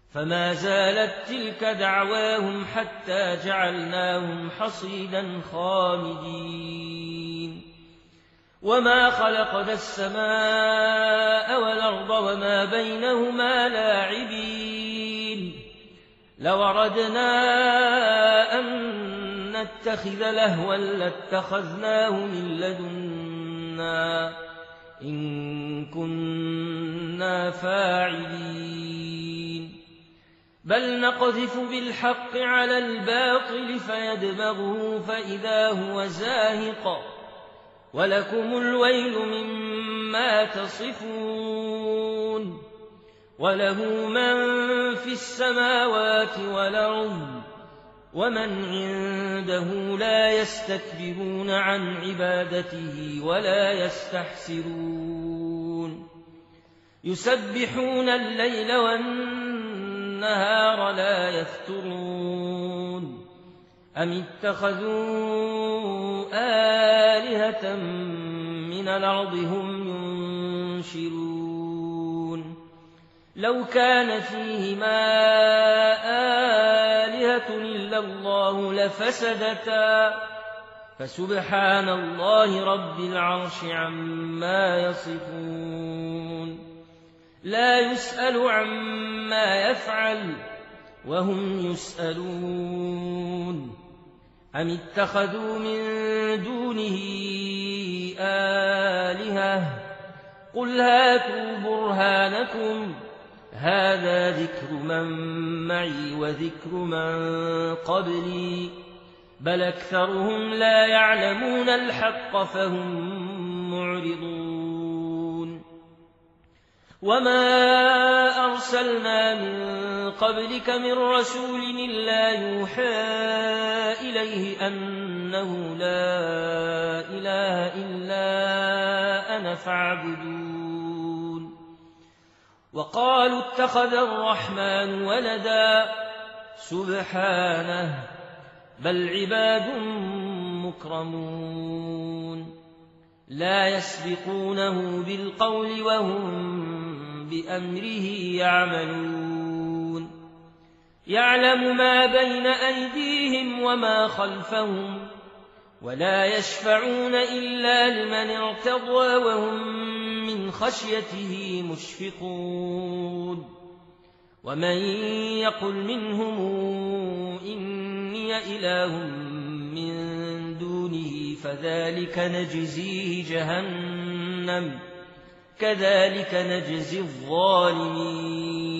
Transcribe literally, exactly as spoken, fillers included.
فما زالت تلك دعواهم حتى جعلناهم حصيدا خامدين وما خلقنا السماء والأرض وما بينهما لاعبين لو أردنا أن نتخذ لهوا لاتخذناه من لدنا إن كنا فاعلين بل نقذف بالحق على الباطل فيدمغه فإذا هو زاهق ولكم الويل مما تصفون وله من في السماوات والأرض ومن عنده لا يستكبرون عن عبادته ولا يستحسرون يسبحون الليل والنهار لا يفترون أم اتخذوا آلهة من الأرض هم ينشرون لو كان فيهما آلهة إلا الله لفسدتا فسبحان الله رب العرش عما يصفون لا يسأل عما يفعل وهم يسألون أم اتخذوا من دونه آلهة قل هاتوا برهانكم هذا ذكر من معي وذكر من قبلي بل أكثرهم لا يعلمون الحق فهم معرضون وما أرسلنا من قبلك من رسول إلا يوحى إليه أنه لا إله إلا أنا فاعبدون وقالوا اتخذ الرحمن ولدا سبحانه بل عباد مكرمون لا يسبقونه بالقول وهم بأمره يعملون يعلم ما بين أيديهم وما خلفهم ولا يشفعون إلا لمن ارتضى وهم من خشيته مشفقون ومن يقل منهم إني إله من دونه فذلك نجزيه جهنم كذلك نجزي الظالمين